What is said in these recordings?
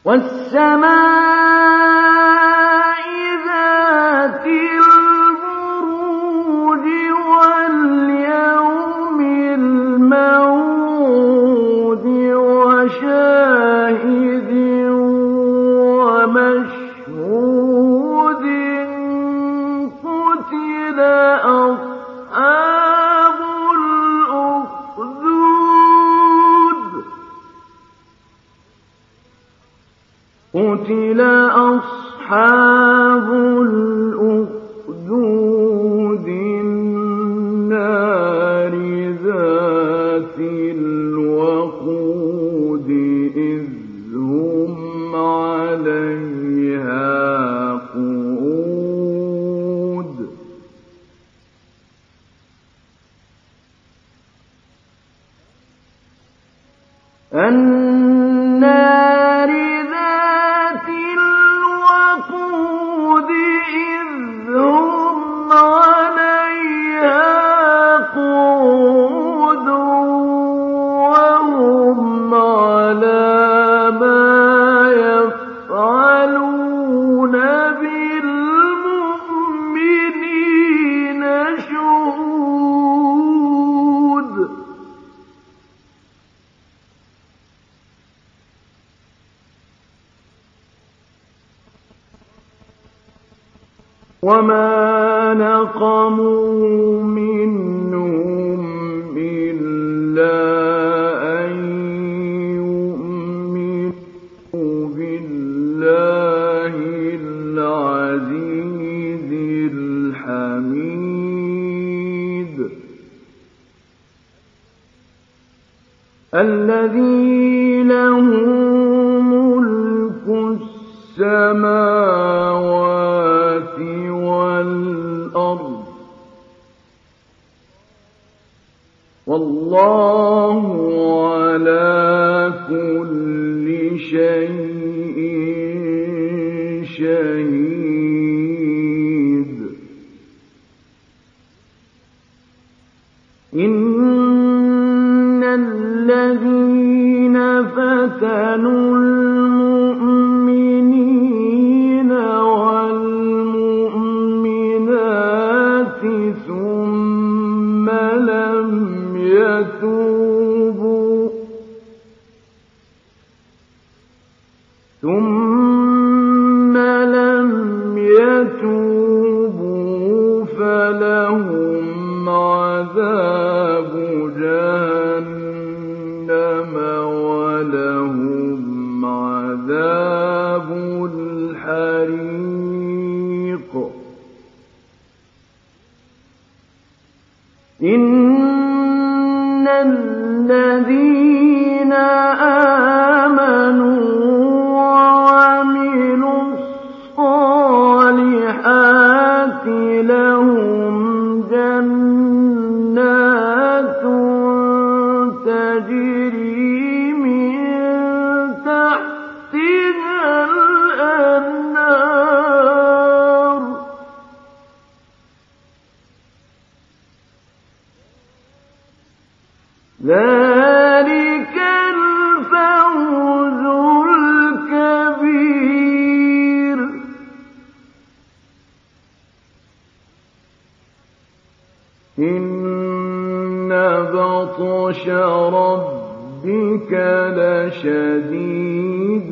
وَالسَّمَاءِ ذَاتِ الْبُرُوجِ وَالْيَوْمِ الْمَوْعُودِ وَشَاهِدٍ وَمَشْهُودٍ قُتِلَ أَصْحَابُ الْأُخْدُودِ النَّارِ ذَاتِ الْوَقُودِ إِذْ هُمْ عَلَيْهَا قُعُودٌ النَّارِ ذَاتِ الْوَقُودِ إِذْ هُمْ عَلَيْهَا قُعُودٌ وَهُمْ عَلَىٰ مَا يَفْعَلُونَ بِالْمُؤْمِنِينَ شُهُودٌ وَمَا نَقَمُوا مِنْهُمْ إِلَّا أَن يُؤْمِنُوا بِاللَّهِ الْعَزِيزِ الْحَمِيدِ الَّذِي لَهُ مُلْكُ السَّمَاوَاتِ وَالْأَرْضِ وَاللَّهُ عَلَىٰ كُلِّ شَيْءٍ شَهِيدٌ إِنَّ الَّذِينَ فَتَنُوا الْمُؤْمِنِينَ وَالْمُؤْمِنَاتِ ثُمَّ لَمْ يَتُوبُوا فَلَهُمْ عَذَابُ جَهَنَّمَ وَلَهُمْ عَذَابُ الْحَرِيقِ إِنَّ الَّذِينَ آمَنُوا وَعَمِلُوا الصَّالِحَاتِ لَهُمْ جَنَّاتٌ تَجْرِي مِن تَحْتِهَا الْأَنْهَارُ ذَلِكَ الْفَوْزُ الْكَبِيرُ إِنَّ بَطْشَ رَبِّكَ لَشَدِيدٌ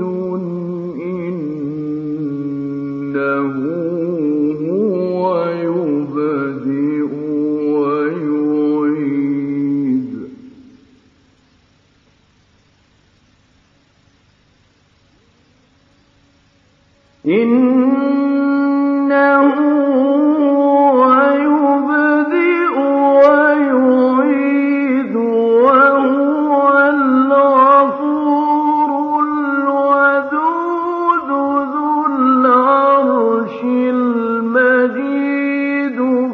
إِنَّهُ هُوَ يُبْدِئُ وَيُعِيدُ إِنَّهُ هُوَ يُبْدِئُ وَيُعِيدُ وَهُوَ الْغَفُورُ الْوَدُودُ ذُو الْعَرْشِ الْمَجِيدُ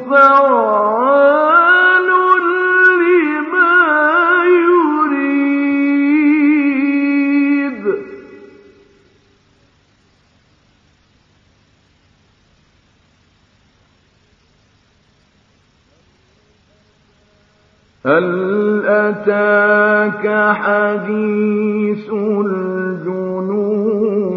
فَعَّالٌ لِّمَا يُرِيدُ هَلْ أَتَاكَ حَدِيثُ الْجُنُودِ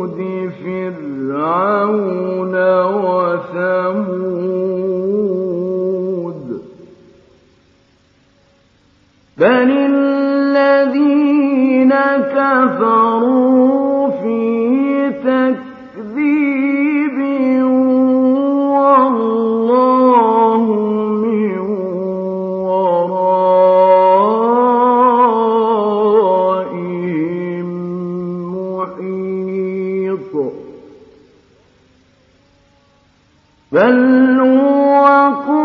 بل هو